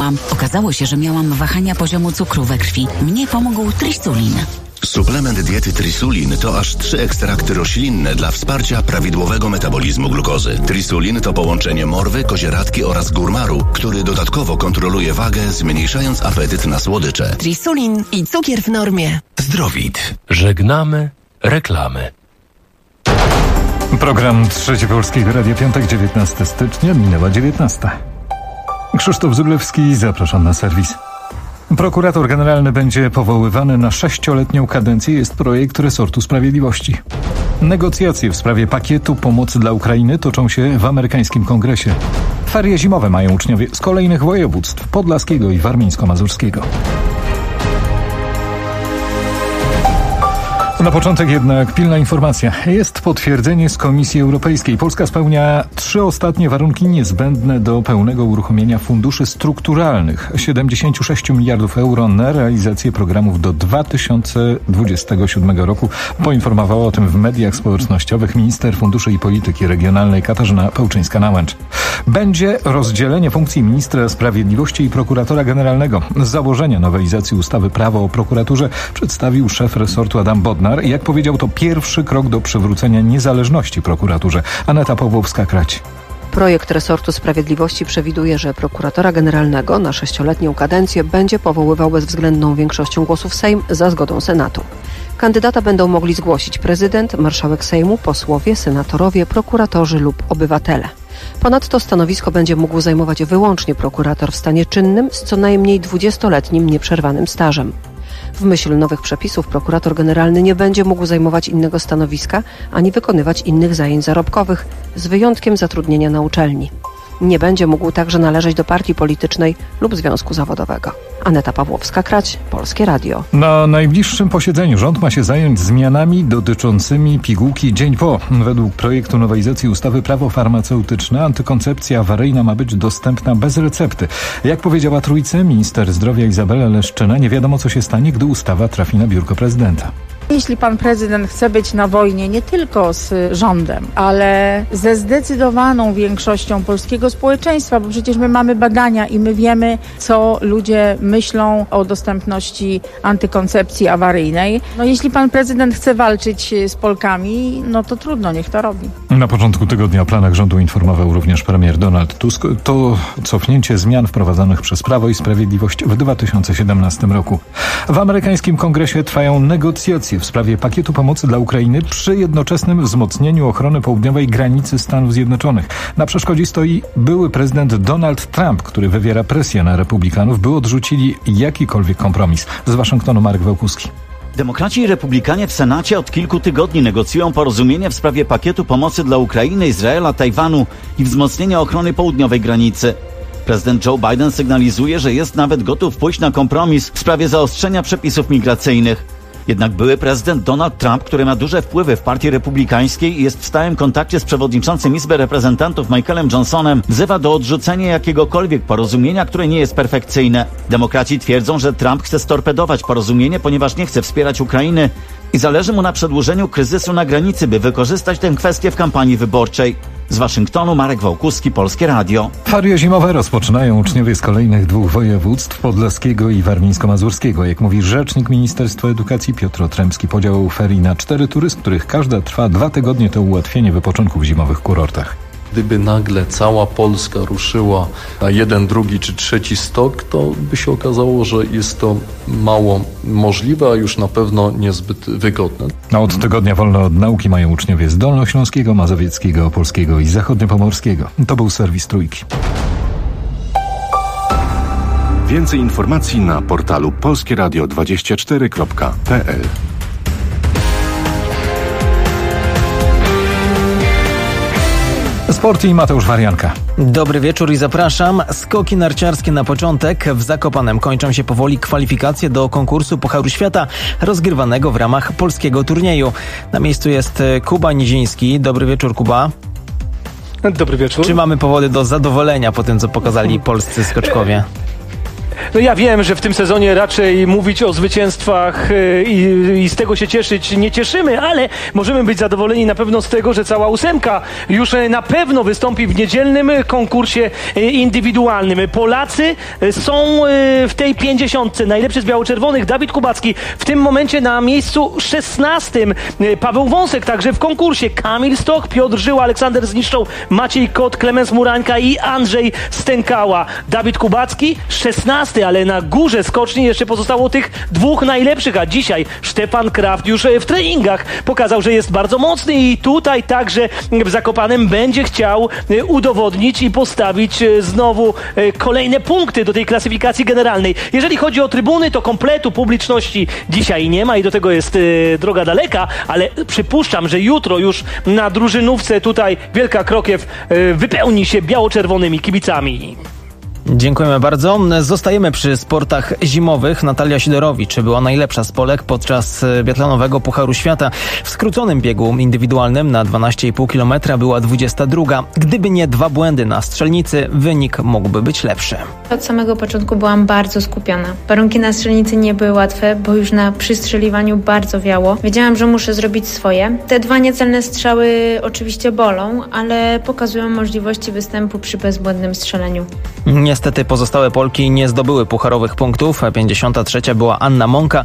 badałam. Okazało się, że miałam wahania poziomu cukru we krwi. Mnie pomógł Trisulin. Suplement diety Trisulin to aż 3 ekstrakty roślinne dla wsparcia prawidłowego metabolizmu glukozy. Trisulin to połączenie morwy, kozieradki oraz górmaru, który dodatkowo kontroluje wagę, zmniejszając apetyt na słodycze. Trisulin i cukier w normie. Zdrowit. Żegnamy reklamy. Program Trzeci Polskiego Radia, piątek, 19 stycznia, minęła 19. Krzysztof Zuglewski, zapraszam na serwis. Prokurator generalny będzie powoływany na 6-letnią kadencję, jest projekt resortu sprawiedliwości. Negocjacje w sprawie pakietu pomocy dla Ukrainy toczą się w amerykańskim kongresie. Ferie zimowe mają uczniowie z kolejnych województw podlaskiego i warmińsko-mazurskiego. Na początek jednak pilna informacja. Jest potwierdzenie z Komisji Europejskiej. Polska spełnia 3 ostatnie warunki niezbędne do pełnego uruchomienia funduszy strukturalnych. 76 miliardów euro na realizację programów do 2027 roku. Poinformowała o tym w mediach społecznościowych minister funduszy i polityki regionalnej Katarzyna Pełczyńska-Nałęcz. Będzie rozdzielenie funkcji ministra sprawiedliwości i prokuratora generalnego. Założenia nowelizacji ustawy Prawo o prokuraturze przedstawił szef resortu Adam Bodnar. Jak powiedział, to pierwszy krok do przywrócenia niezależności prokuraturze. Aneta Pawłowska-Krać. Projekt resortu sprawiedliwości przewiduje, że prokuratora generalnego na 6-letnią kadencję będzie powoływał bezwzględną większością głosów Sejm za zgodą Senatu. Kandydata będą mogli zgłosić prezydent, marszałek Sejmu, posłowie, senatorowie, prokuratorzy lub obywatele. Ponadto stanowisko będzie mógł zajmować wyłącznie prokurator w stanie czynnym z co najmniej 20-letnim nieprzerwanym stażem. W myśl nowych przepisów prokurator generalny nie będzie mógł zajmować innego stanowiska ani wykonywać innych zajęć zarobkowych, z wyjątkiem zatrudnienia na uczelni. Nie będzie mógł także należeć do partii politycznej lub związku zawodowego. Aneta Pawłowska-Krać, Polskie Radio. Na najbliższym posiedzeniu rząd ma się zająć zmianami dotyczącymi pigułki dzień po. Według projektu nowelizacji ustawy Prawo farmaceutyczne antykoncepcja awaryjna ma być dostępna bez recepty. Jak powiedziała Trójce minister zdrowia Izabela Leszczyna, nie wiadomo co się stanie, gdy ustawa trafi na biurko prezydenta. Jeśli pan prezydent chce być na wojnie nie tylko z rządem, ale ze zdecydowaną większością polskiego społeczeństwa, bo przecież my mamy badania i my wiemy, co ludzie myślą o dostępności antykoncepcji awaryjnej. Jeśli pan prezydent chce walczyć z Polkami, to trudno, niech to robi. Na początku tygodnia o planach rządu informował również premier Donald Tusk. To cofnięcie zmian wprowadzonych przez Prawo i Sprawiedliwość w 2017 roku. W amerykańskim kongresie trwają negocjacje w sprawie pakietu pomocy dla Ukrainy przy jednoczesnym wzmocnieniu ochrony południowej granicy Stanów Zjednoczonych. Na przeszkodzie stoi były prezydent Donald Trump, który wywiera presję na republikanów, by odrzucili jakikolwiek kompromis. Z Waszyngtonu Marek Wełkuski. Demokraci i republikanie w Senacie od kilku tygodni negocjują porozumienie w sprawie pakietu pomocy dla Ukrainy, Izraela, Tajwanu i wzmocnienia ochrony południowej granicy. Prezydent Joe Biden sygnalizuje, że jest nawet gotów pójść na kompromis w sprawie zaostrzenia przepisów migracyjnych. Jednak były prezydent Donald Trump, który ma duże wpływy w partii republikańskiej i jest w stałym kontakcie z przewodniczącym Izby Reprezentantów Michaelem Johnsonem, wzywa do odrzucenia jakiegokolwiek porozumienia, które nie jest perfekcyjne. Demokraci twierdzą, że Trump chce storpedować porozumienie, ponieważ nie chce wspierać Ukrainy i zależy mu na przedłużeniu kryzysu na granicy, by wykorzystać tę kwestię w kampanii wyborczej. Z Waszyngtonu Marek Wałkuski, Polskie Radio. Ferie zimowe rozpoczynają uczniowie z kolejnych 2 województw, podlaskiego i warmińsko-mazurskiego. Jak mówi rzecznik Ministerstwa Edukacji Piotr Otremski, podział ferii na 4 tury, z których każda trwa 2 tygodnie, to ułatwienie wypoczynku w zimowych kurortach. Gdyby nagle cała Polska ruszyła na 1, 2 czy 3 stok, to by się okazało, że jest to mało możliwe, a już na pewno niezbyt wygodne. A od tygodnia wolno od nauki mają uczniowie z Dolnośląskiego, Mazowieckiego, Opolskiego i Zachodniopomorskiego. To był serwis Trójki. Więcej informacji na portalu polskieradio24.pl. Sport i Mateusz Warianka. Dobry wieczór i zapraszam. Skoki narciarskie na początek. W Zakopanem kończą się powoli kwalifikacje do konkursu Pucharu Świata rozgrywanego w ramach polskiego turnieju. Na miejscu jest Kuba Niziński. Dobry wieczór, Kuba. Dobry wieczór. Czy mamy powody do zadowolenia po tym, co pokazali polscy skoczkowie? No ja wiem, że w tym sezonie raczej mówić o zwycięstwach i z tego się cieszyć nie cieszymy, ale możemy być zadowoleni na pewno z tego, że cała ósemka już na pewno wystąpi w niedzielnym konkursie indywidualnym. Polacy są w tej 50. Najlepszy z biało-czerwonych Dawid Kubacki w tym momencie na miejscu 16. Paweł Wąsek także w konkursie. Kamil Stoch, Piotr Żyła, Aleksander Zniszczą, Maciej Kot, Klemens Murańka i Andrzej Stękała. Dawid Kubacki 16, ale na górze skoczni jeszcze pozostało tych dwóch najlepszych, a dzisiaj Stefan Kraft już w treningach pokazał, że jest bardzo mocny i tutaj także w Zakopanem będzie chciał udowodnić i postawić znowu kolejne punkty do tej klasyfikacji generalnej. Jeżeli chodzi o trybuny, to kompletu publiczności dzisiaj nie ma i do tego jest droga daleka, ale przypuszczam, że jutro już na drużynówce tutaj Wielka Krokiew wypełni się biało-czerwonymi kibicami. Dziękujemy bardzo. Zostajemy przy sportach zimowych. Natalia Sidorowicz była najlepsza z Polek podczas biatlonowego Pucharu Świata. W skróconym biegu indywidualnym na 12,5 km była 22. Gdyby nie 2 błędy na strzelnicy, wynik mógłby być lepszy. Od samego początku byłam bardzo skupiona. Warunki na strzelnicy nie były łatwe, bo już na przystrzeliwaniu bardzo wiało. Wiedziałam, że muszę zrobić swoje. Te 2 niecelne strzały oczywiście bolą, ale pokazują możliwości występu przy bezbłędnym strzeleniu. Niestety pozostałe Polki nie zdobyły pucharowych punktów. 53. była Anna Mąka,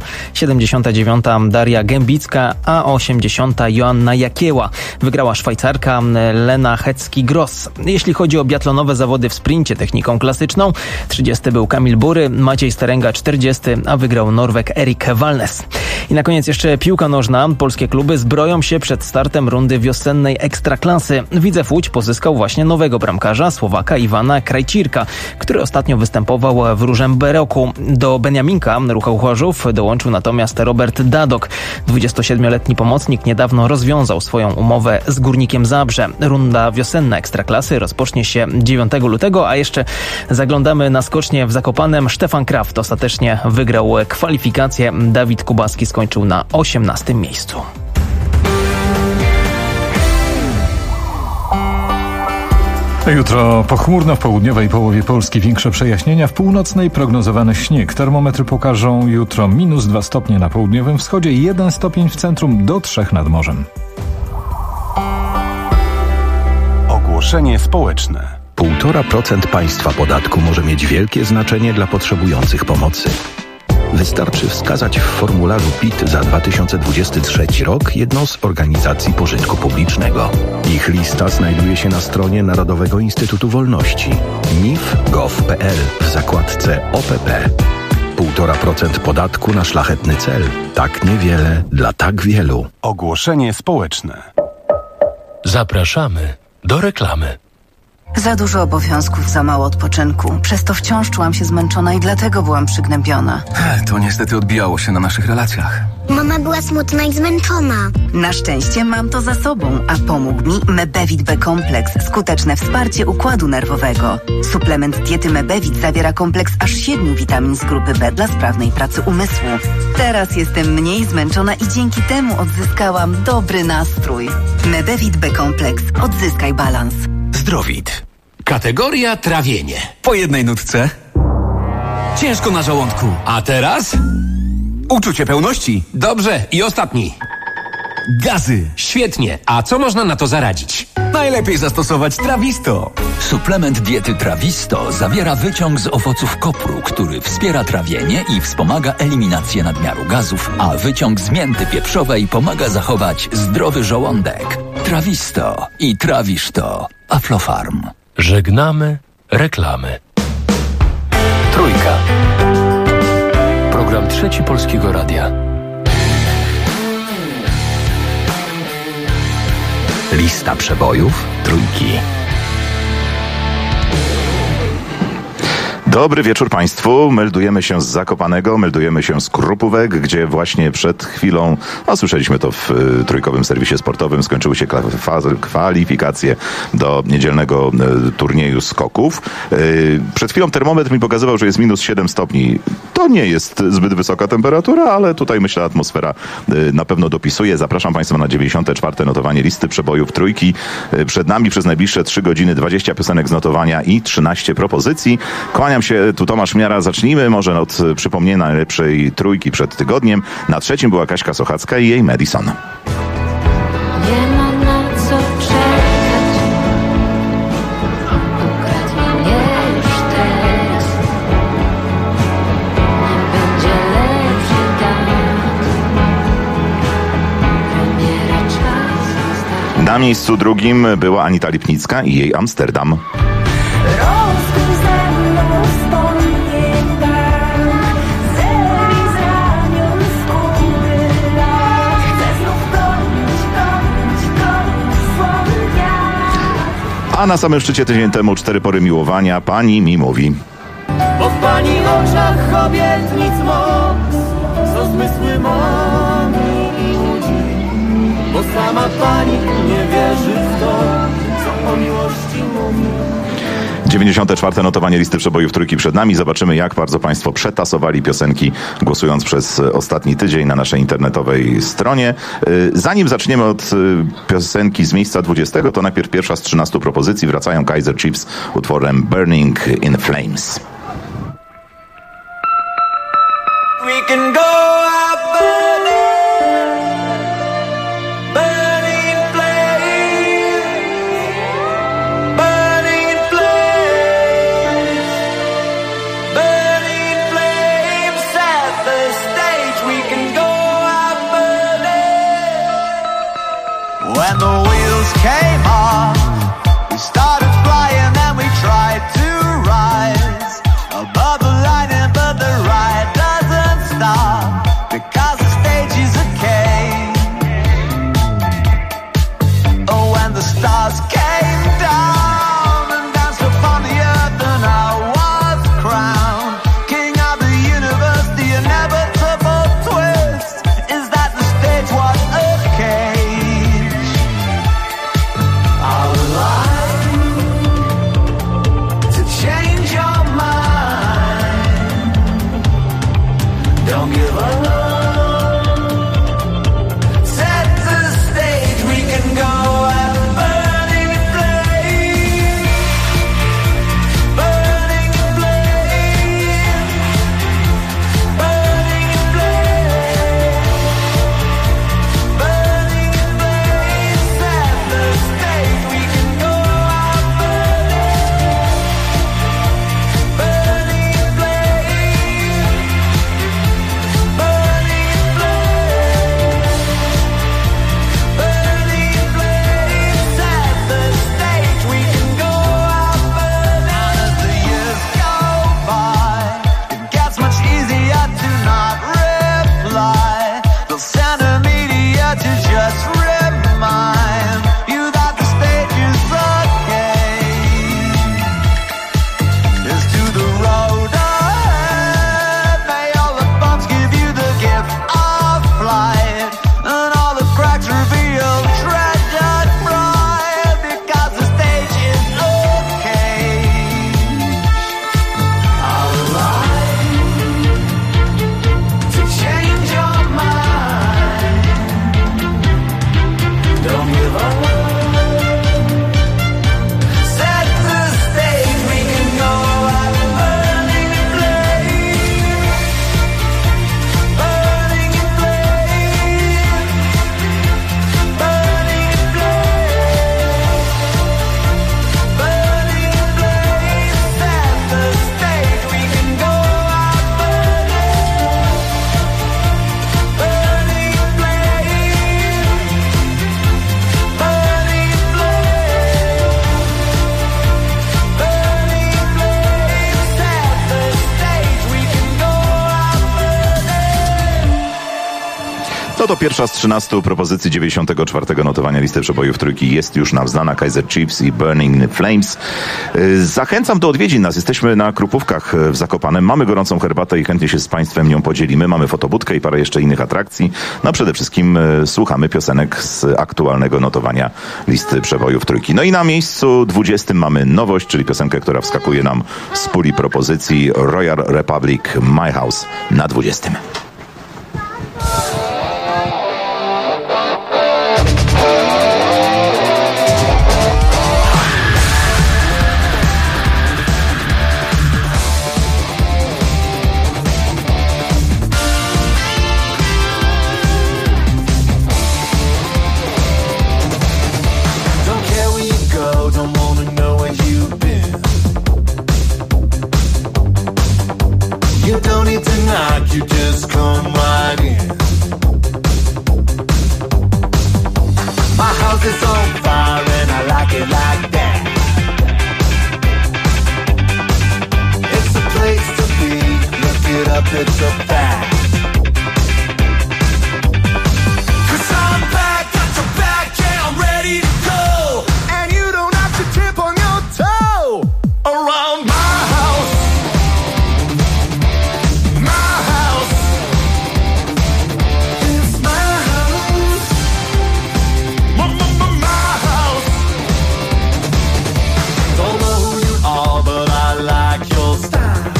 79. Daria Gębicka, a 80. Joanna Jakieła. Wygrała Szwajcarka Lena Hecki-Gross. Jeśli chodzi o biatlonowe zawody w sprincie techniką klasyczną, 30. był Kamil Bury, Maciej Starenga 40., a wygrał Norweg Erik Walnes. I na koniec jeszcze piłka nożna. Polskie kluby zbroją się przed startem rundy wiosennej Ekstraklasy. Widzew Łódź pozyskał właśnie nowego bramkarza, Słowaka Iwana Krajcirka, który ostatnio występował w Różem Beroku. Do Beniaminka Rucha Chorzów dołączył natomiast Robert Dadok. 27-letni pomocnik niedawno rozwiązał swoją umowę z Górnikiem Zabrze. Runda wiosenna Ekstraklasy rozpocznie się 9 lutego, a jeszcze zaglądamy na skocznię w Zakopanem. Stefan Kraft ostatecznie wygrał kwalifikację. Dawid Kubacki skończył na 18. miejscu. Jutro pochmurno w południowej połowie Polski, większe przejaśnienia, w północnej prognozowany śnieg. Termometry pokażą jutro -2 stopnie na południowym wschodzie, 1 stopień w centrum, do 3 nad morzem. Ogłoszenie społeczne. 1,5% państwa podatku może mieć wielkie znaczenie dla potrzebujących pomocy. Wystarczy wskazać w formularzu PIT za 2023 rok jedną z organizacji pożytku publicznego. Ich lista znajduje się na stronie Narodowego Instytutu Wolności nif.gov.pl w zakładce OPP. 1,5% podatku na szlachetny cel. Tak niewiele dla tak wielu. Ogłoszenie społeczne. Zapraszamy do reklamy. Za dużo obowiązków, za mało odpoczynku. Przez to wciąż czułam się zmęczona i dlatego byłam przygnębiona. To niestety odbijało się na naszych relacjach. Mama była smutna i zmęczona. Na szczęście mam to za sobą, a pomógł mi Mebevit B-kompleks. Skuteczne wsparcie układu nerwowego. Suplement diety Mebevit zawiera kompleks aż 7 witamin z grupy B dla sprawnej pracy umysłu. Teraz jestem mniej zmęczona i dzięki temu odzyskałam dobry nastrój. Mebevit B-kompleks. Odzyskaj balans. Zdrowit. Kategoria trawienie. Po jednej nutce. Ciężko na żołądku. A teraz? Uczucie pełności. Dobrze. I ostatni. Gazy. Świetnie. A co można na to zaradzić? Najlepiej zastosować Trawisto. Suplement diety Trawisto zawiera wyciąg z owoców kopru, który wspiera trawienie i wspomaga eliminację nadmiaru gazów, a wyciąg z mięty pieprzowej pomaga zachować zdrowy żołądek. Trawisto i trawisz to. Aflofarm. Żegnamy reklamy. Trójka. Program Trzeci Polskiego Radia. Lista przebojów Trójki. Dobry wieczór Państwu. Meldujemy się z Zakopanego, meldujemy się z Krupówek, gdzie właśnie przed chwilą, słyszeliśmy to w trójkowym serwisie sportowym, skończyły się kwalifikacje do niedzielnego turnieju skoków. Przed chwilą termometr mi pokazywał, że jest -7 stopni. To nie jest zbyt wysoka temperatura, ale tutaj myślę atmosfera na pewno dopisuje. Zapraszam Państwa na 94. notowanie listy przebojów Trójki. Przed nami przez najbliższe 3 godziny 20 piosenek z notowania i 13 propozycji. Kłaniam Kłaniam się, tu Tomasz Miara. Zacznijmy może od przypomnienia najlepszej trójki przed tygodniem. Na trzecim była Kaśka Sochacka i jej Madison. Nie ma na co czekać. Ukradnij mnie już teraz. Nie będzie lepszy dat. Premiera czas. Na miejscu drugim była Anita Lipnicka i jej Amsterdam. A na samym szczycie tydzień temu 4 pory miłowania pani mi mówi. Bo w pani oczach obietnic moc, co zmysły mami i łudzi. Bo sama pani nie wierzy w to, co o miłości mówi. 94. notowanie listy przebojów trójki przed nami. Zobaczymy, jak bardzo państwo przetasowali piosenki, głosując przez ostatni tydzień na naszej internetowej stronie. Zanim zaczniemy od piosenki z miejsca 20, to najpierw pierwsza z 13 propozycji. Wracają Kaiser Chiefs utworem Burning in Flames. We can go out burning flames, burning flames, burning flames. Set the stage. We can go out burning. When the wheels came off, we started flying and we tried to rise above the line, but the ride doesn't stop because the stage is a cage. Oh, when the stars came down and danced upon the earth, and I was crowned king of the universe. The inevitable twist is that the stage was a cage. I would like to change your mind. Don't give up. Set the stage. We can go out burning flames, burning flames, burning flames, burning flames. Set the stage. We can go out burning, burning flames, burning flames, burning flames. Set the stage. We can go out burning. And as the years go by, it gets much easier to not reply. They'll send a media to just remind you that the stage is okay. Here's to the road ahead. May all the bumps give you the gift of flight, and all the cracks reveal treasured pride, because the stage is okay. I would like to change your mind. Don't give up. Set the stage. We can go out burning flames, burning flames, burning flames, burning flames. Set the stage. We can go out burning, burning flames, burning flames, burning flames. Set the stage. We can go out burning. No to pierwsza z 13 propozycji 94. notowania listy przebojów trójki jest już nam znana. Kaiser Chiefs i Burning Flames. Zachęcam do odwiedzin nas. Jesteśmy na Krupówkach w Zakopanem. Mamy gorącą herbatę i chętnie się z państwem nią podzielimy. Mamy fotobudkę i parę jeszcze innych atrakcji. No przede wszystkim słuchamy piosenek z aktualnego notowania listy przebojów trójki. No i na miejscu 20 mamy nowość, czyli piosenkę, która wskakuje nam z puli propozycji Royal Republic My House na 20. You don't need to knock, you just come right in. My house is on fire and I like it like that. It's a place to be, look it up, it's a fact. 'Cause I'm back, got your back, yeah, I'm ready to go. And you don't have to tip on your toe around my house. My house. It's my house. My house. Don't know who you are, but I like your style.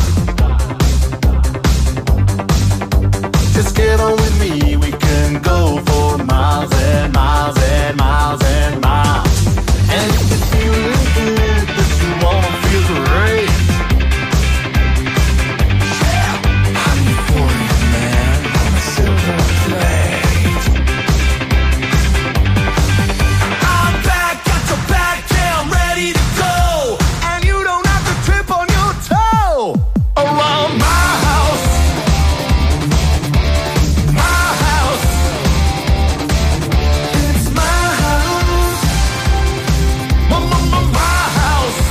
Just get on with me, we can go for miles and miles and miles and miles. And if you're feeling good, that you wanna feel great. Yeah, I'm euphoria, man, on a silver plate. I'm back, got your back, yeah, I'm ready to go. And you don't have to trip on your toe around my house. My house. It's my house. My house.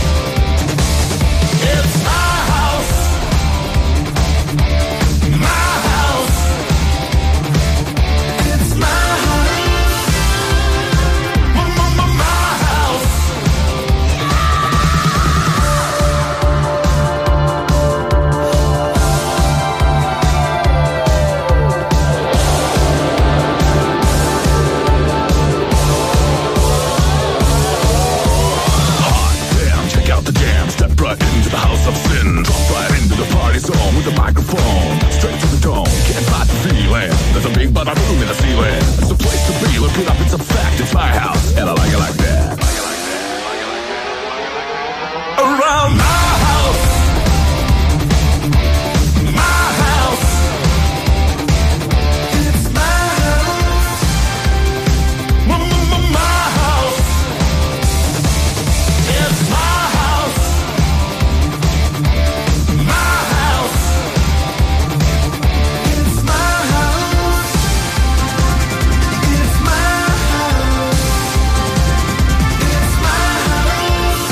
It's my house. My house. It's my house. My house. Damn, check out the jam. Step right into the house of sin. Drop right into the party zone with the microphone. Straight to the dome, can't fight the feeling. There's a big bada boom in the ceiling. It's a place to be, look it up, it's a fact. It's my house, and I like it like that. Around my house. My house. It's my house. My house. It's my house. My house. It's my house. It's my house. It's my house.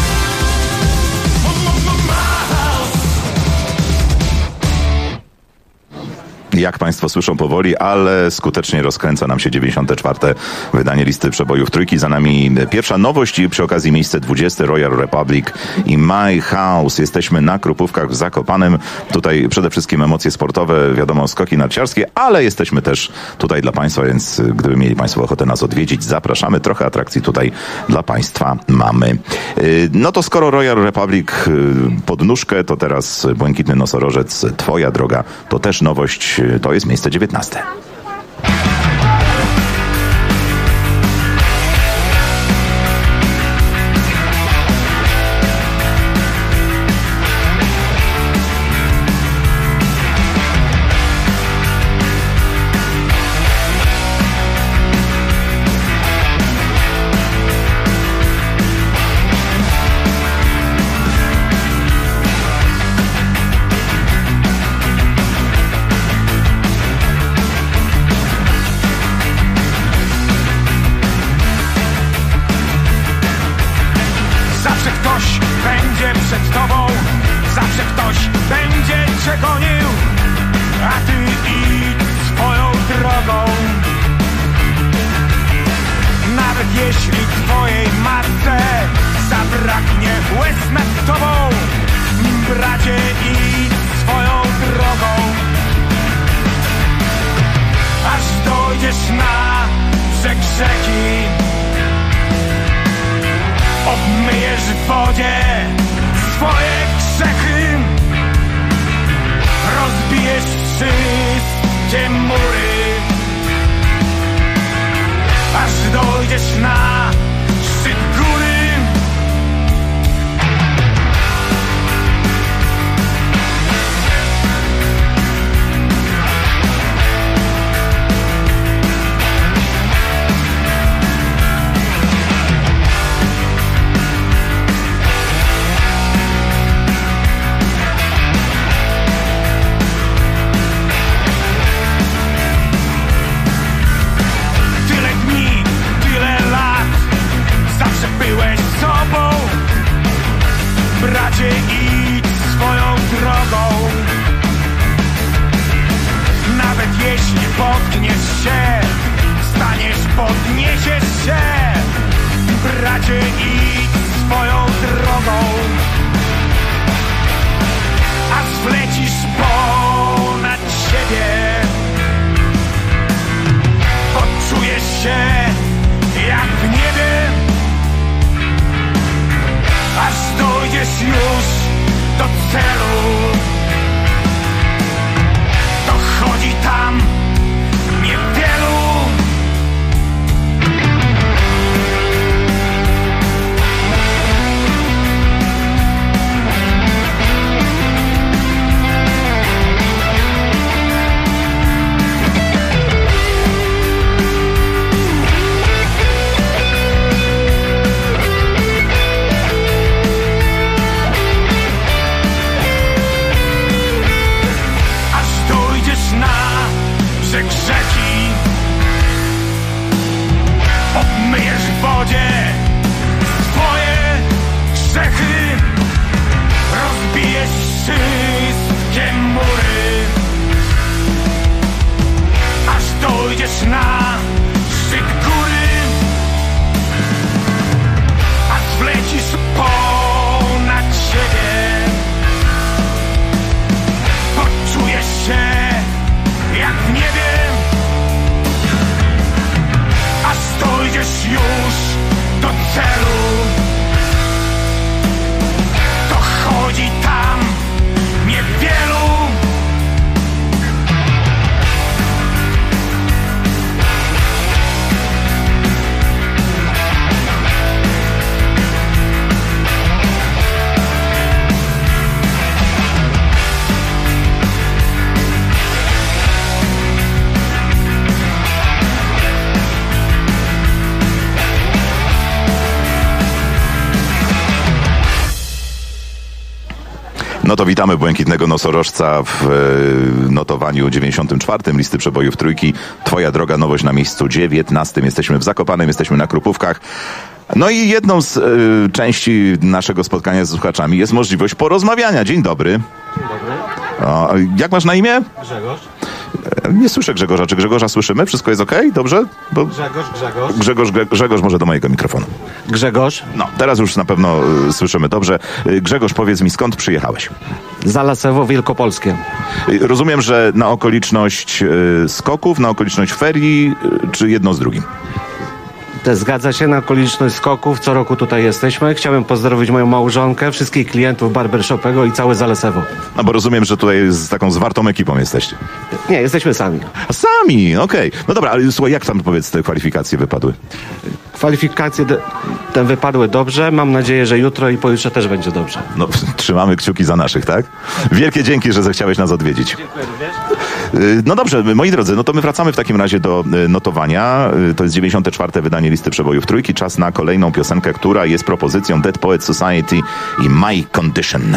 Jak Państwo słyszą powoli, ale skutecznie rozkręca nam się 94. wydanie listy przebojów trójki. Za nami pierwsza nowość i przy okazji miejsce 20. Royal Republic i My House. Jesteśmy na Krupówkach w Zakopanem. Tutaj przede wszystkim emocje sportowe, wiadomo, skoki narciarskie, ale jesteśmy też tutaj dla Państwa, więc gdyby mieli Państwo ochotę nas odwiedzić, zapraszamy. Trochę atrakcji tutaj dla Państwa mamy. No to skoro Royal Republic pod nóżkę, to teraz Błękitny Nosorożec, Twoja droga. To też nowość. To jest miejsce 19. Obmyjesz w wodzie swoje grzechy. Podniesiesz się, wstaniesz, podniesiesz się. Bracie, idź swoją drogą, aż wlecisz ponad siebie. Poczujesz się jak w niebie, aż dojdziesz już do celu. Dochodzi tam niewielu. Brzeg rzeki, obmyjesz w wodzie swoje grzechy, rozbijesz wszystkie mury, aż dojdziesz na szczyt góry, aż wlecisz ponad siebie. Poczujesz się jak w niebie, aż dojdziesz już do celu. Dochodzi tam niewielu. No to witamy błękitnego nosorożca w notowaniu 94. listy przebojów Trójki. Twoja droga, nowość na miejscu 19. Jesteśmy w Zakopanem, jesteśmy na Krupówkach. No i jedną z części naszego spotkania z słuchaczami jest możliwość porozmawiania. Dzień dobry. Dzień dobry. O, jak masz na imię? Grzegorz. Nie słyszę Grzegorza. Czy Grzegorza słyszymy? Wszystko jest okej? Dobrze? Bo... Grzegorz może do mojego mikrofonu. Grzegorz. No, teraz już na pewno słyszymy dobrze. Grzegorz, powiedz mi, skąd przyjechałeś? Zalasewo Wielkopolskie. Rozumiem, że na okoliczność skoków, na okoliczność ferii, czy jedno z drugim? Zgadza się, na okoliczność skoków. Co roku tutaj jesteśmy. Chciałem pozdrowić moją małżonkę, wszystkich klientów barbershopego i całe Zalesewo. No bo rozumiem, że tutaj z taką zwartą ekipą jesteście. Nie, jesteśmy sami. A sami, okej. No dobra, ale słuchaj, jak tam, powiedz, te kwalifikacje wypadły? Kwalifikacje te wypadły dobrze. Mam nadzieję, że jutro i pojutrze też będzie dobrze. No, trzymamy kciuki za naszych, tak? Wielkie dzięki, że zechciałeś nas odwiedzić. Dziękuję również. No dobrze, moi drodzy, no to my wracamy w takim razie do notowania. To jest 94. wydanie listy przebojów Trójki. Czas na kolejną piosenkę, która jest propozycją Dead Poets Society i My Condition.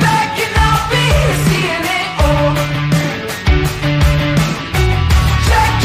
Check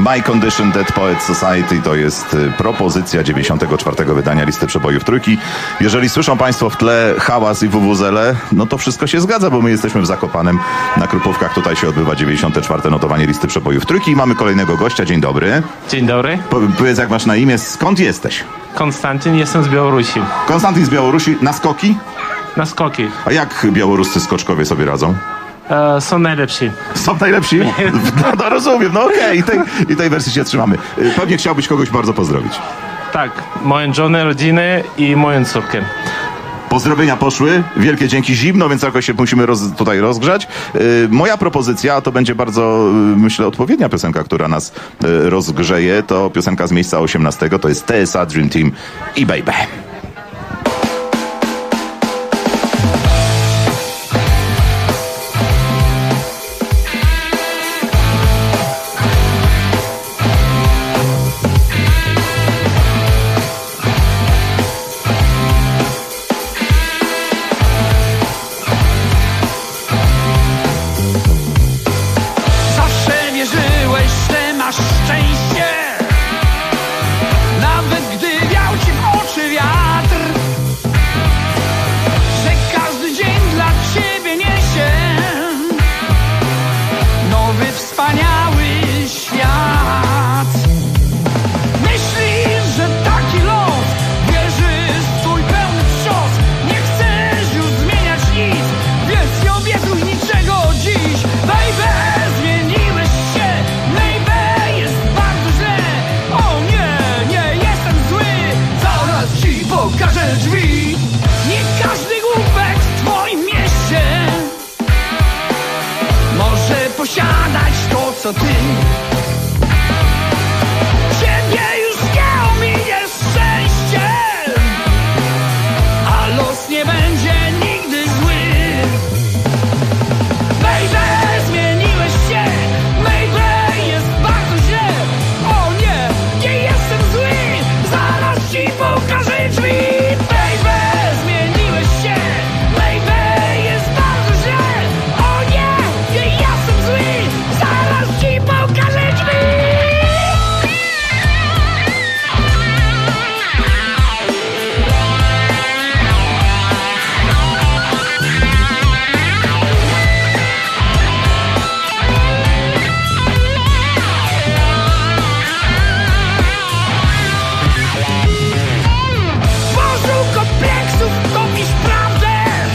My Condition Dead Poets Society to jest propozycja 94. wydania listy przebojów Trójki. Jeżeli słyszą Państwo w tle hałas i wuwuzele, no to wszystko się zgadza, bo my jesteśmy w Zakopanem na Krupówkach. Tutaj się odbywa 94. notowanie listy przebojów Trójki i mamy kolejnego gościa. Dzień dobry. Dzień dobry. Powiedz, jak masz na imię, skąd jesteś? Konstantyn, jestem z Białorusi. Konstantyn z Białorusi. Na skoki? Na skoki. A jak białoruscy skoczkowie sobie radzą? Są najlepsi. Są najlepsi? No rozumiem, no okej. I tej wersji się trzymamy. Pewnie chciałbyś kogoś bardzo pozdrowić. Tak, moją żonę, rodzinę i moją córkę. Pozdrowienia poszły, wielkie dzięki, zimno, więc jakoś się musimy tutaj rozgrzać. Moja propozycja, to będzie bardzo, myślę, odpowiednia piosenka, która nas rozgrzeje, to piosenka z miejsca 18, to jest TSA Dream Team i Baby. Posiadać to, co ty. Ciebie już nie ominie szczęście, a los nie będzie nigdy zły. Baby, zmieniłeś się, baby, jest bardzo źle. O nie, nie jestem zły, zaraz ci pokażę drzwi. Baby, zmieniłeś się, baby, jest bardzo źle. O nie, nie jestem zły, zaraz ci pokażę drzwi. Bożu kompleksów kopisz prawdę,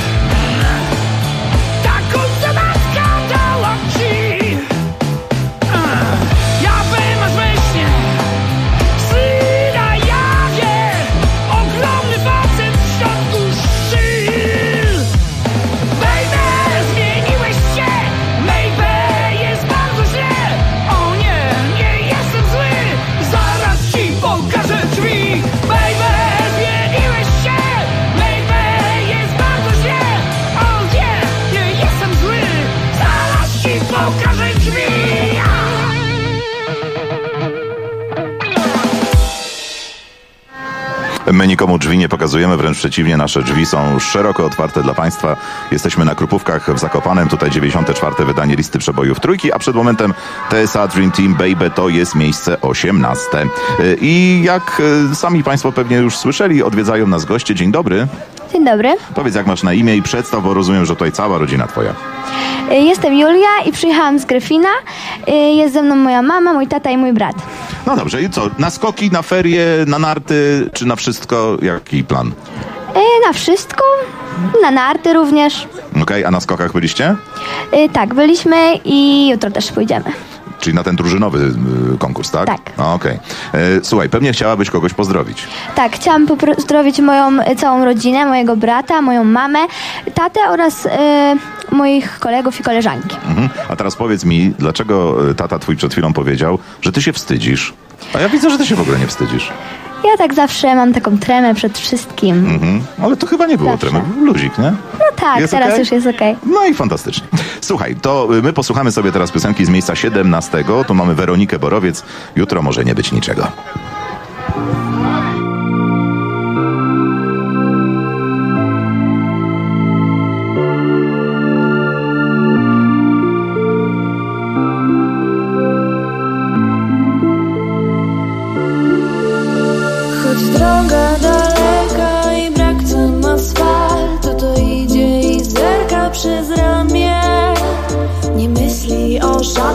taką co matka dała ci. Ja masz we śnie syna jawie, ogromny facet w środku szczyl. Baby, zmieniłeś się, baby, jest bardzo źle. O nie, nie jestem zły, zaraz ci pokażę drzwi. Baby, zmieniłeś się, baby, jest bardzo źle. O nie, nie jestem zły, zaraz ci pokażę drzwi. My nikomu drzwi nie pokazujemy, wręcz przeciwnie, nasze drzwi są szeroko otwarte dla Państwa. Jesteśmy na Krupówkach w Zakopanem, tutaj 94. wydanie listy przebojów Trójki, a przed momentem TSA Dream Team Baby to jest miejsce 18. I jak sami Państwo pewnie już słyszeli, odwiedzają nas goście. Dzień dobry. Dzień dobry. Powiedz, jak masz na imię i przedstaw, bo rozumiem, że tutaj cała rodzina Twoja. Jestem Julia i przyjechałam z Gryfina. Jest ze mną moja mama, mój tata i mój brat. No dobrze, i co? Na skoki, na ferie, na narty, czy na wszystko? Jaki plan? Na wszystko, na narty również. Okej, a na skokach byliście? Tak, byliśmy i jutro też pójdziemy. Czyli na ten drużynowy konkurs, tak? Tak. Okej. Słuchaj, pewnie chciałabyś kogoś pozdrowić. Tak, chciałam pozdrowić moją całą rodzinę, mojego brata, moją mamę, tatę oraz moich kolegów i koleżanki. Mhm. A teraz powiedz mi, dlaczego tata twój przed chwilą powiedział, że ty się wstydzisz? A ja widzę, że ty się w ogóle nie wstydzisz. Ja tak zawsze mam taką tremę przed wszystkim. Mhm. Ale to chyba nie było Zawsze. tremy. Luzik, nie? No tak, Jest teraz okej? już jest okej. No i fantastycznie. Słuchaj, to my posłuchamy sobie teraz piosenki z miejsca 17. Tu mamy Weronikę Borowiec. Jutro może nie być niczego.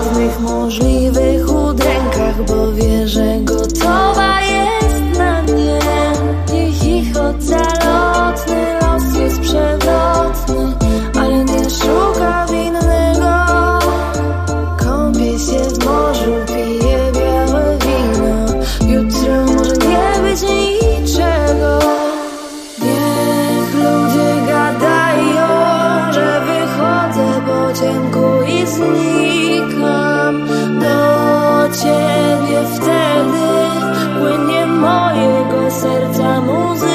różnych możliwych udrękach, bo wie, że gotowa jest na nie. Niech ich ocalotny los jest przewrotny, ale nie szuka winnego. Kąpie się w morzu, pije białe wino. Jutro może nie być niczego. Niech ludzie gadają, że wychodzę po ciemku i znikam. Do ciebie wtedy płynie mojego serca muzyka.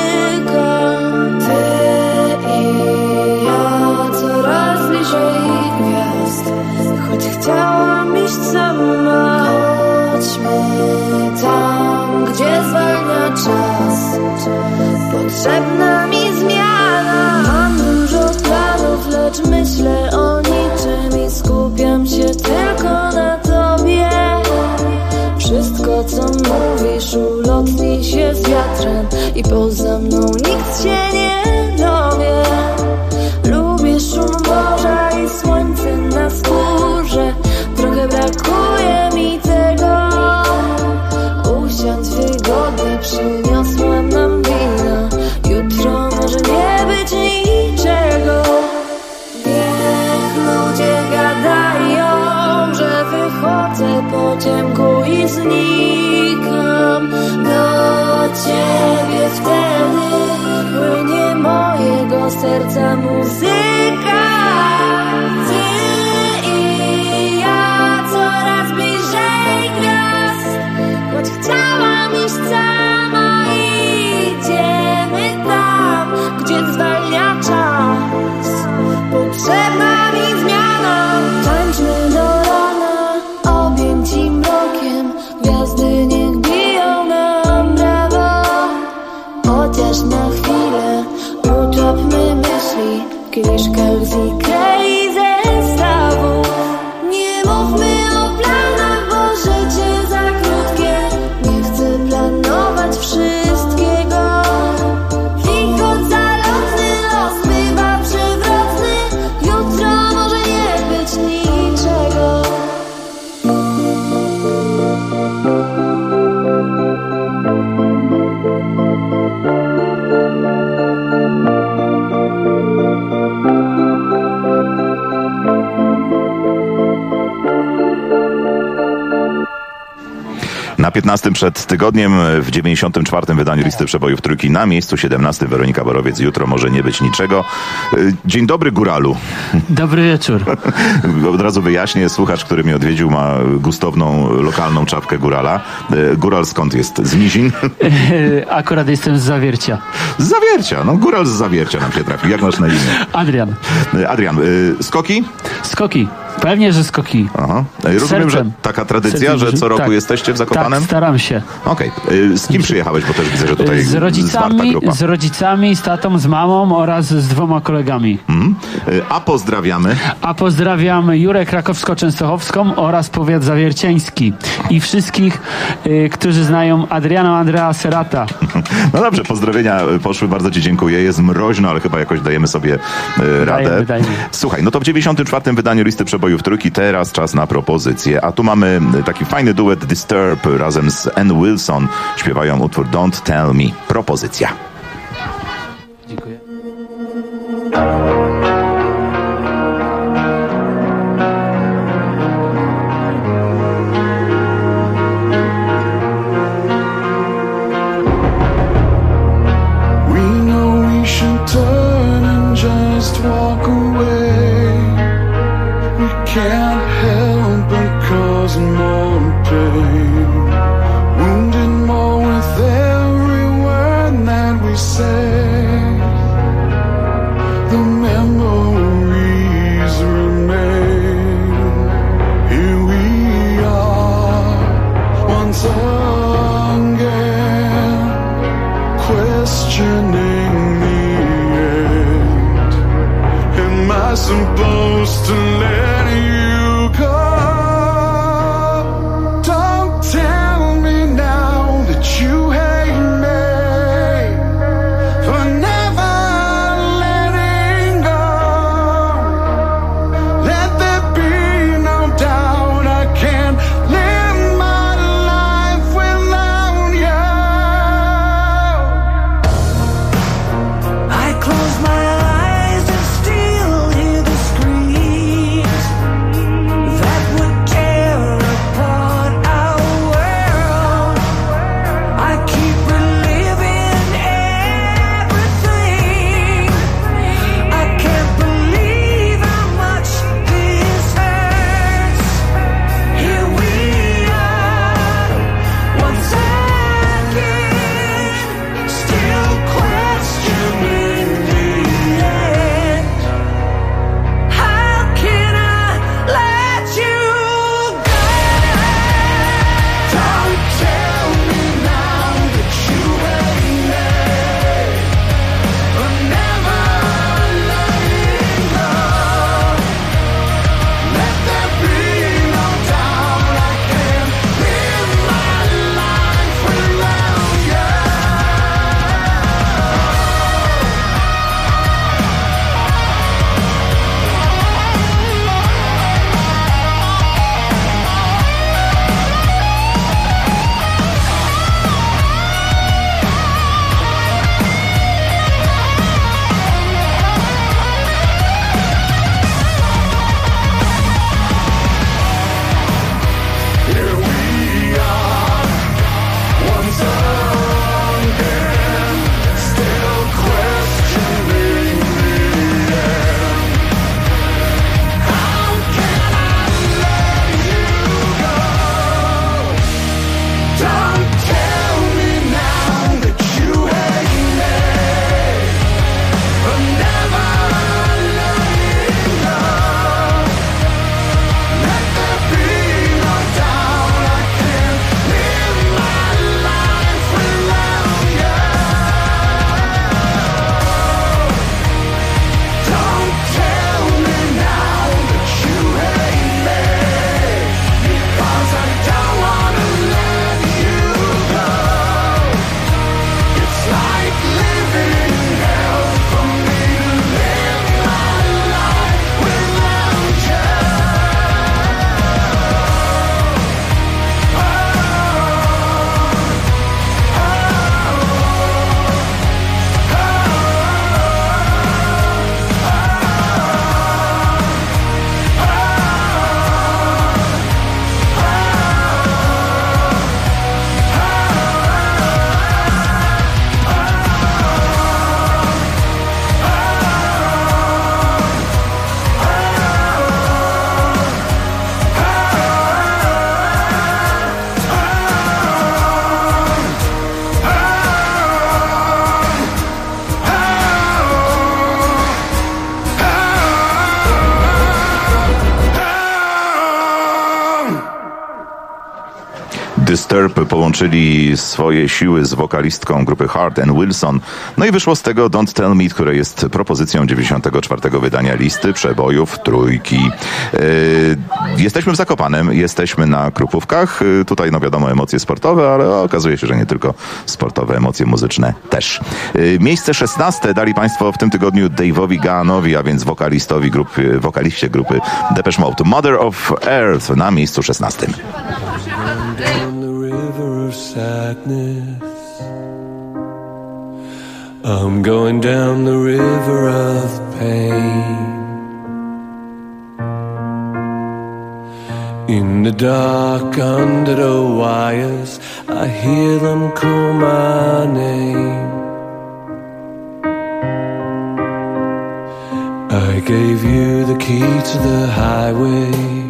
Ty i ja coraz bliżej gwiazd, choć chciałam iść sama. Chodźmy tam, gdzie zwalnia czas, potrzebna mi zmiana. Mam dużo planów, lecz myślę o niczym i skupiam się tylko na tobie. Wszystko, co mówisz, ulotni się z wiatrem i poza mną nikt się nie dowie. Lubię szum morza i słońce na skórze. Trochę brakuje mi tego. Usiądź wygodnie, przyniosłam nam wino. Jutro może nie być niczego. Niech ludzie gadają, że wychodzę po ciemku i znikam. Do ciebie wtedy płynie mojego serca muzyka. Ty i ja coraz bliżej gwiazd, choć chciałam iść sama. Idziemy tam, gdzie zwalnia czas, potrzebna mi zmiana. Tańczmy do rana, objęci mrokiem, gwiazdy niech biją nam brawo. Chociaż na chwilę utopmy myśli w kieliszkach z Ikei zestawów. Nie mówmy o planach, bo życie za krótkie. Nie chcę planować wszystkiego. Ich ocalotny los bywa przewrotny. Jutro może nie być niczego. Na 15 przed tygodniem, w 94. wydaniu listy przebojów Trójki, na miejscu 17 Weronika Borowiec. Jutro może nie być niczego. Dzień dobry, góralu. Dobry wieczór. Od razu wyjaśnię, słuchacz, który mnie odwiedził, ma gustowną, lokalną czapkę górala. Góral skąd jest? Z Nizin? Akurat jestem z Zawiercia. Z Zawiercia, no góral z Zawiercia nam się trafił. Jak masz na imię? Adrian. Adrian, skoki? Skoki. Pewnie, że skoki. Aha. Rozumiem, Sercem. że taka tradycja, że co roku tak. jesteście w Zakopanem? Tak, staram się. Okej. Z kim przyjechałeś? Bo też widzę, że tutaj z rodzicami, z tatą, z mamą oraz z 2 kolegami. A pozdrawiamy? A pozdrawiam Jurę Krakowsko-Częstochowską oraz powiat zawierciański i wszystkich, którzy znają Adriana Andrea Serata. No dobrze, pozdrowienia poszły, bardzo ci dziękuję. Jest mroźno, ale chyba jakoś dajemy sobie radę. Dajmy. Słuchaj, no to w 94. wydaniu listy przebojów Trójki teraz czas na propozycję. A tu mamy taki fajny duet Disturb razem z Ann Wilson. Śpiewają utwór Don't Tell Me. Propozycja. Dziękuję. We know we should turn and just walk away. We can't help but cause more pain. Wounded more with every word that we say. The memories remain. Here we are once again, questioning the end. Am I supposed to let you go? Don't tell me now that you hate me for never letting go. Let there be no doubt. Disturbed połączyli swoje siły z wokalistką grupy Hart and Wilson. No i wyszło z tego Don't Tell Me, które jest propozycją 94. wydania listy przebojów Trójki. Jesteśmy w Zakopanem, jesteśmy na Krupówkach. Tutaj no wiadomo emocje sportowe, ale okazuje się, że nie tylko sportowe, emocje muzyczne też. Miejsce 16 dali Państwo w tym tygodniu Dave'owi Gahanowi, a więc wokaliście grupy Depeche Mode. Mother of Earth na miejscu 16. I'm going down the river of pain. In the dark under the wires, I hear them call my name. I gave you the key to the highway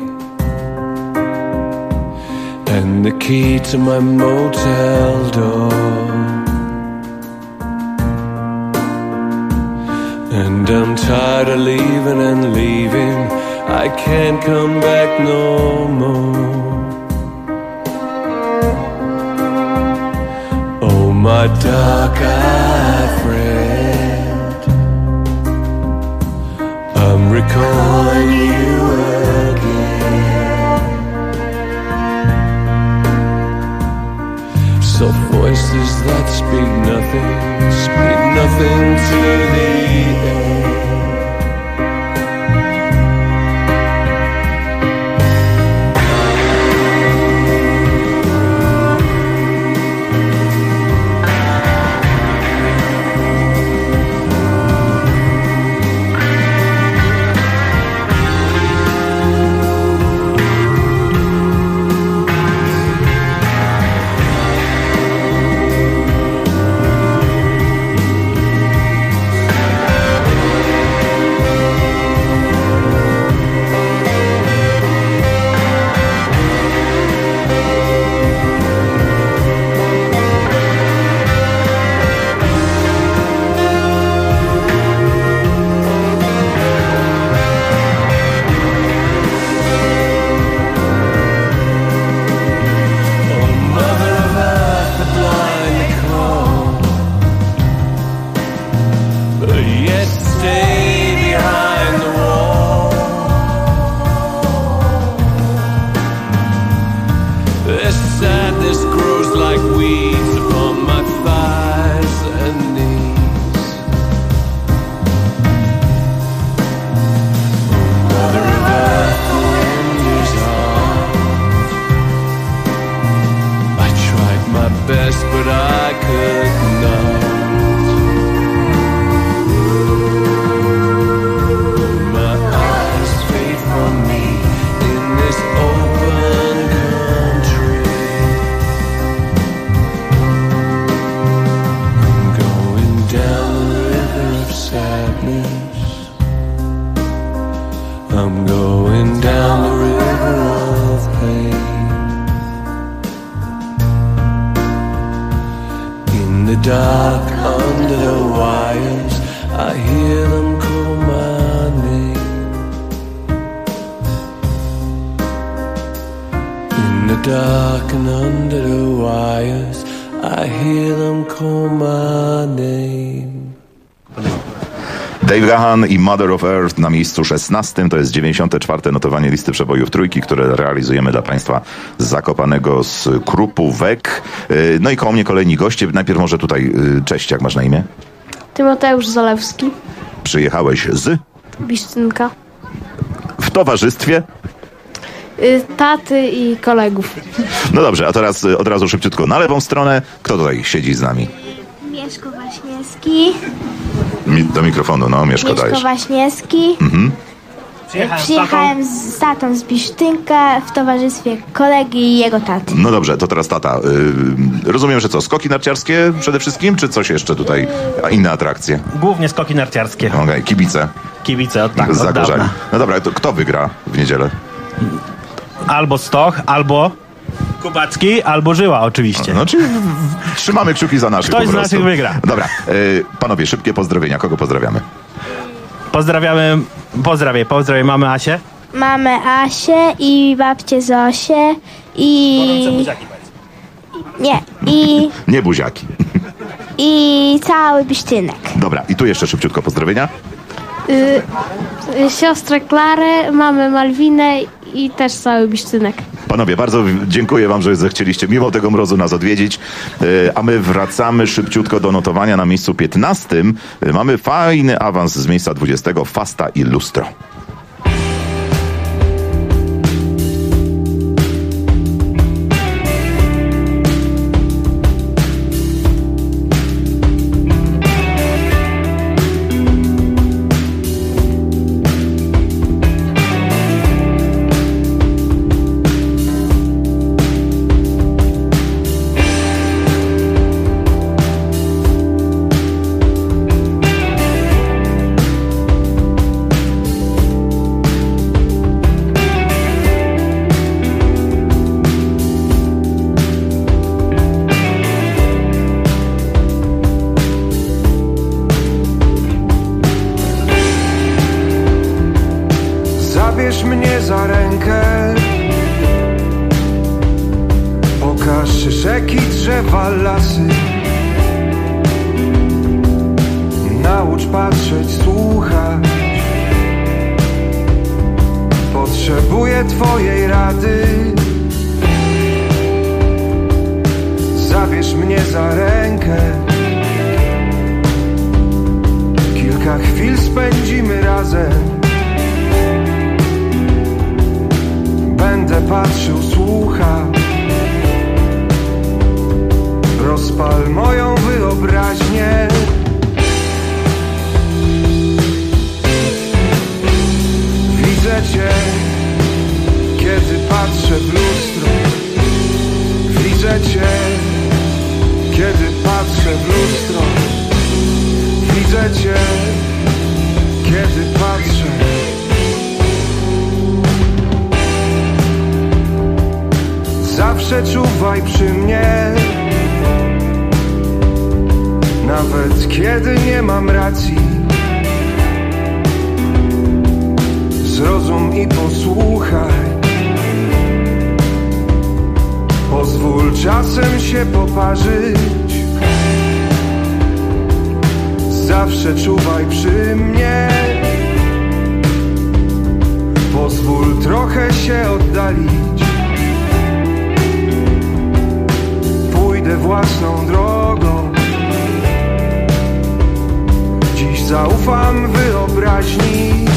and the key to my motel door. And I'm tired of leaving and leaving. I can't come back no more. Oh, my dark-eyed friend, I'm recalling you again. Soft voices that speak nothing to the end. I'm going down the river of pain. In the dark under the wires, I hear them call my name. In the dark and under the wires, I hear them call my name. Dave Gahan i Mother of Earth na miejscu 16. To jest 94. notowanie listy przebojów Trójki, które realizujemy dla Państwa z Zakopanego, z Krupówek. No i koło mnie kolejni goście. Najpierw może tutaj, cześć, jak masz na imię? Tymoteusz Zalewski. Przyjechałeś z? Bisztynka. W towarzystwie? Taty i kolegów. No dobrze, a teraz od razu szybciutko na lewą stronę. Kto tutaj siedzi z nami? Mieszko Waśniewski. Do mikrofonu, no, Mieszko dajesz. Mieszko Waśniewski. Mhm. Przyjechałem z tatą z Bisztynka w towarzystwie kolegi i jego taty. No dobrze, to teraz tata. Rozumiem, że co, skoki narciarskie przede wszystkim, czy coś jeszcze tutaj, inne atrakcje? Głównie skoki narciarskie. Okej, kibice. Kibice, tak, z od dawna. No dobra, to kto wygra w niedzielę? Albo Stoch, albo Kubacki, albo Żyła oczywiście. No, czyli trzymamy kciuki za naszych. Ktoś z naszych wygra. Dobra, panowie, szybkie pozdrowienia. Kogo pozdrawiamy? Pozdrawiam mamę Asię. Mamę Asię i babcię Zosię i... Gorące buziaki. Nie. Nie buziaki. I cały Bisztynek. Dobra, i tu jeszcze szybciutko pozdrowienia. Siostrę Klarę, mamę Malwinę i też cały Bisztynek. Panowie, bardzo dziękuję wam, że zechcieliście mimo tego mrozu nas odwiedzić, a my wracamy szybciutko do notowania na miejscu 15. Mamy fajny awans z miejsca 20. Fasta i Lustro. Zabierz mnie za rękę, pokaż rzeki, drzewa, lasy. Naucz patrzeć, słuchać. Potrzebuję twojej rady. Zabierz mnie za rękę, kilka chwil spędzimy razem. Będę patrzył, słuchał. Rozpal moją wyobraźnię. Widzę cię, kiedy patrzę w lustro. Widzę cię, kiedy patrzę w lustro. Widzę cię, kiedy patrzę. Zawsze czuwaj przy mnie, nawet kiedy nie mam racji. Zrozum i posłuchaj. Pozwól czasem się poparzyć. Zawsze czuwaj przy mnie. Pozwól trochę się oddalić. Pójdę własną drogą. Dziś zaufam wyobraźni.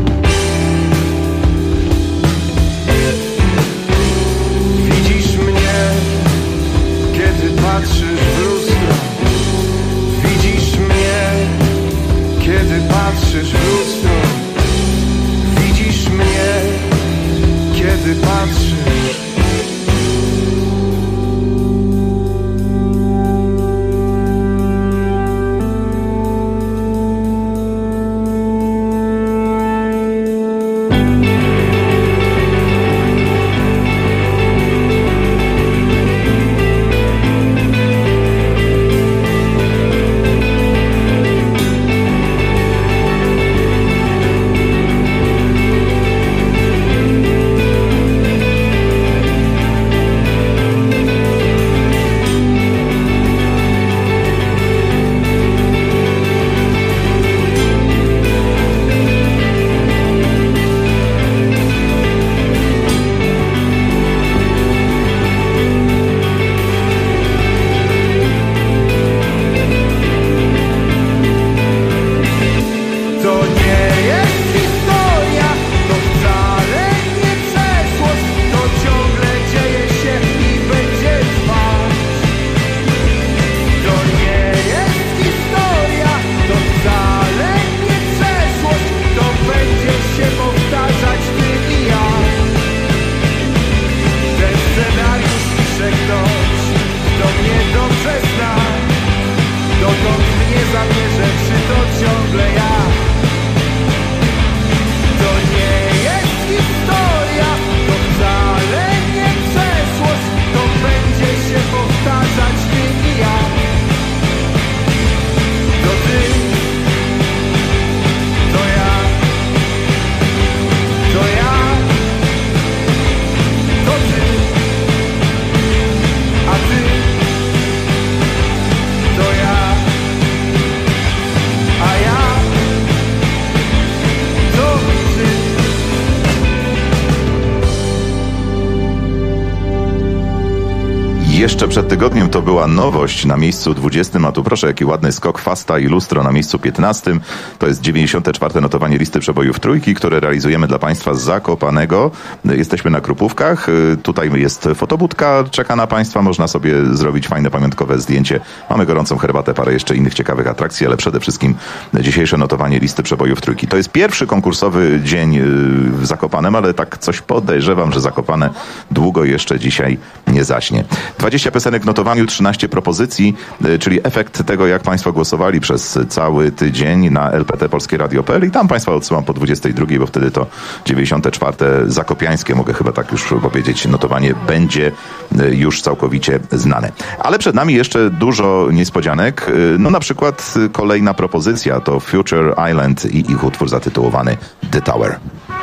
Widzisz mnie, kiedy patrzysz w lustro. Widzisz mnie, kiedy patrzysz w lustro. Widzisz mnie, kiedy patrzysz. jeszcze przed tygodniem to była nowość na miejscu 20, a tu proszę, jaki ładny skok Fasta i Lustro na miejscu 15. To jest 94. notowanie listy przebojów Trójki, które realizujemy dla Państwa z Zakopanego. Jesteśmy na Krupówkach, tutaj jest fotobudka, czeka na Państwa, można sobie zrobić fajne pamiątkowe zdjęcie. Mamy gorącą herbatę, parę jeszcze innych ciekawych atrakcji, ale przede wszystkim dzisiejsze notowanie listy przebojów Trójki. To jest pierwszy konkursowy dzień w Zakopanem, ale tak coś podejrzewam, że Zakopane długo jeszcze dzisiaj nie zaśnie. 20 piosenek w notowaniu, 13 propozycji, czyli efekt tego, jak Państwo głosowali przez cały tydzień na LPT Polskie Radio.pl i tam Państwa odsyłam po 22, bo wtedy to 94. zakopiańskie, mogę chyba tak już powiedzieć, notowanie będzie już całkowicie znane. Ale przed nami jeszcze dużo niespodzianek, no na przykład kolejna propozycja to Future Island i ich utwór zatytułowany The Tower.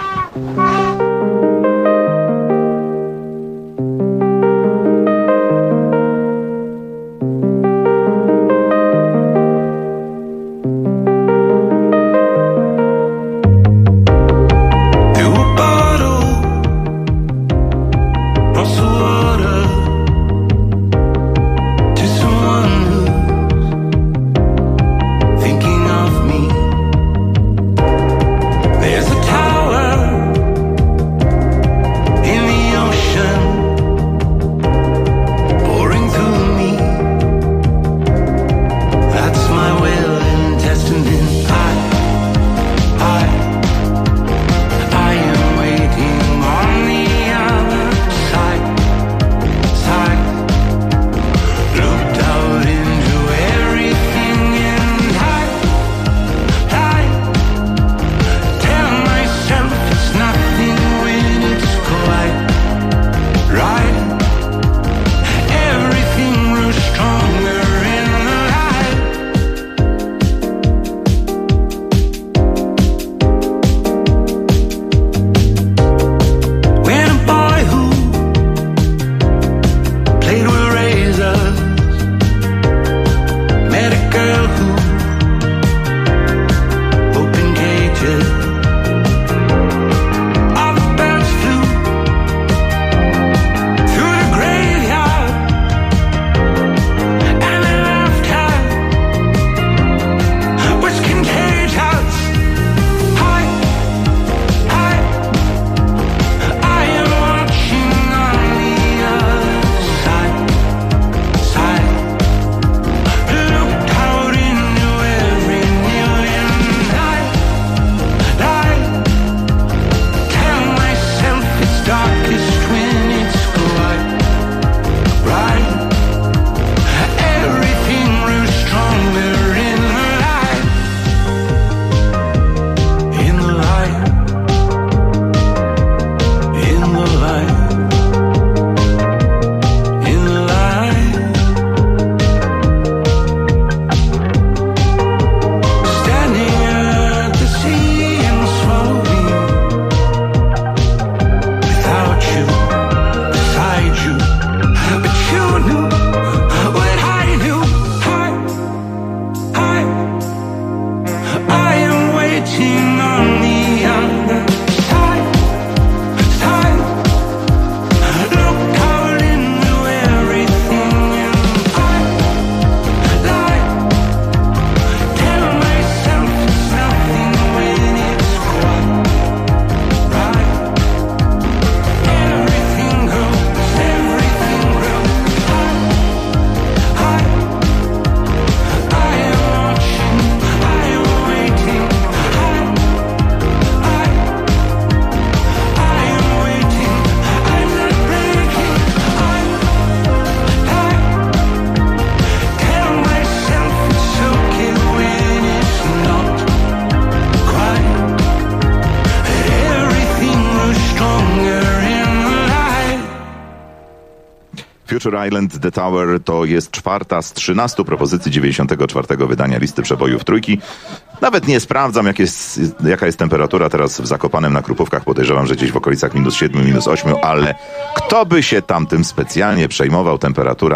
Future Island, The Tower to jest 4. z 13 propozycji 94. wydania listy przebojów Trójki. Nawet nie sprawdzam, jaka jest temperatura teraz w Zakopanem na Krupówkach. Podejrzewam, że gdzieś w okolicach -7, -8, ale kto by się tam tym specjalnie przejmował? Temperatura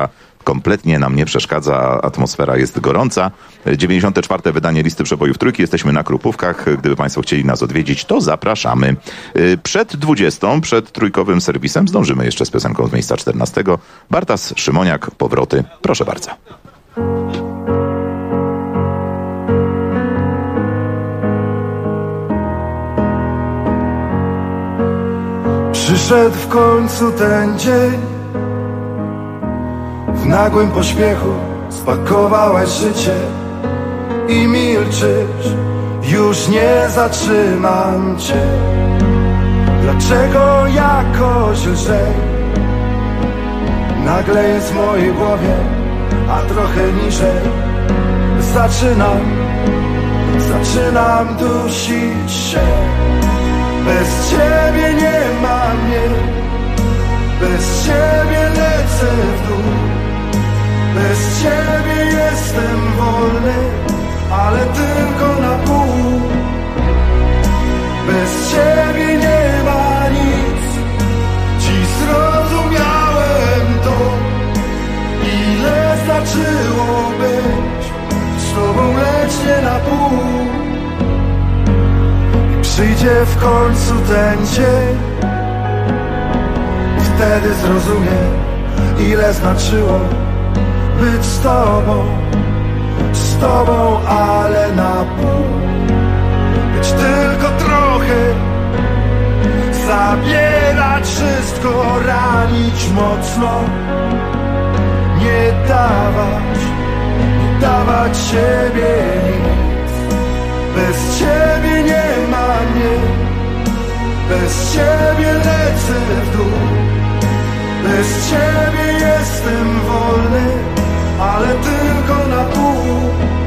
kompletnie nam nie przeszkadza, atmosfera jest gorąca. 94. wydanie listy przebojów Trójki. Jesteśmy na Krupówkach. Gdyby Państwo chcieli nas odwiedzić, to zapraszamy. Przed 20, przed trójkowym serwisem zdążymy jeszcze z piosenką z miejsca 14. Bartas Szymoniak, Powroty. Proszę bardzo. Przyszedł w końcu ten dzień. W nagłym pośpiechu spakowałaś życie i milczysz, już nie zatrzymam cię. Dlaczego jakoś lżej nagle jest w mojej głowie, a trochę niżej zaczynam dusić się. Bez ciebie nie ma mnie, bez ciebie lecę w dół, bez ciebie jestem wolny, ale tylko na pół. Bez ciebie nie ma nic, dziś zrozumiałem to, ile znaczyło być z tobą, lecz nie na pół. Przyjdzie w końcu ten dzień, wtedy zrozumiem, ile znaczyło być z tobą, ale na pół. Być tylko trochę, zabierać wszystko, ranić mocno, nie dawać siebie nic. Bez ciebie nie ma mnie, bez ciebie lecę w dół, bez ciebie jestem wolny, ale tylko na pół.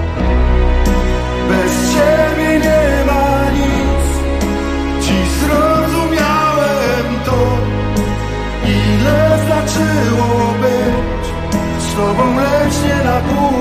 Bez ciebie nie ma nic, dziś zrozumiałem to, ile znaczyło być z tobą, lecz nie na pół.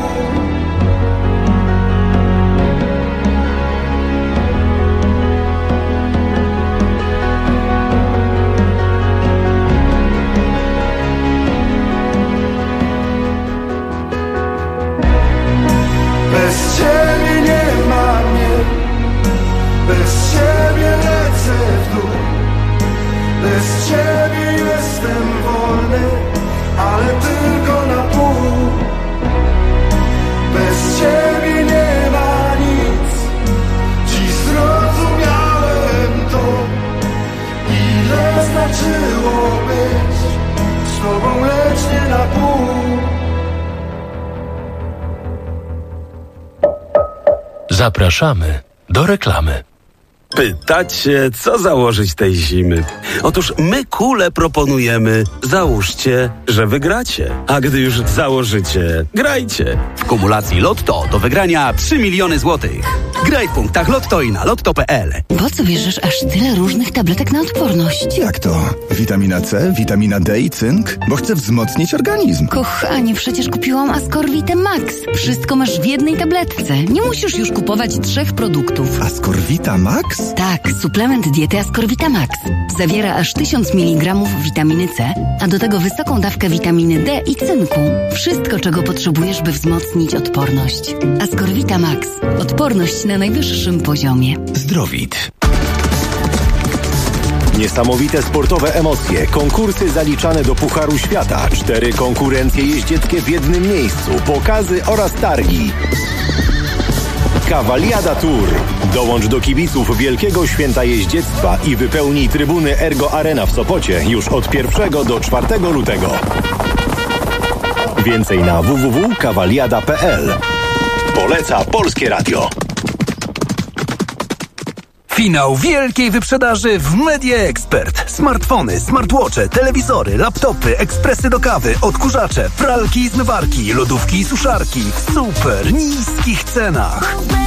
Bez ciebie nie ma mnie, bez ciebie lecę w dół, bez ciebie jestem wolny, ale tylko na pół. Bez ciebie nie ma nic, dziś zrozumiałem to, ile znaczyło być z tobą, lecz nie na pół. Zapraszamy do reklamy. Pytacie, co założyć tej zimy? Otóż my kule proponujemy. Załóżcie, że wygracie. A gdy już założycie, grajcie. W kumulacji Lotto do wygrania 3 miliony złotych. Graj w punktach Lotto i na lotto.pl. Po co bierzesz aż tyle różnych tabletek na odporność? Jak to? Witamina C, witamina D i cynk? Bo chcę wzmocnić organizm. Kochanie, przecież kupiłam Ascorvitę Max. Wszystko masz w jednej tabletce. Nie musisz już kupować 3 produktów. Ascorvita Max? Tak, suplement diety Ascorvita Max. Zawiera aż 1000 mg witaminy C, a do tego wysoką dawkę witaminy D i cynku. Wszystko, czego potrzebujesz, by wzmocnić odporność. Ascorvita Max. Odporność na najwyższym poziomie. Zdrowit. Niesamowite sportowe emocje, konkursy zaliczane do Pucharu Świata, 4 konkurencje jeździeckie w jednym miejscu, pokazy oraz targi. Cavaliada Tour. Dołącz do kibiców Wielkiego Święta Jeździectwa i wypełnij trybuny Ergo Arena w Sopocie już od 1 do 4 lutego. Więcej na www.cavaliada.pl. Poleca Polskie Radio. Finał wielkiej wyprzedaży w Media Expert. Smartfony, smartwatche, telewizory, laptopy, ekspresy do kawy, odkurzacze, pralki i zmywarki, lodówki i suszarki w super niskich cenach.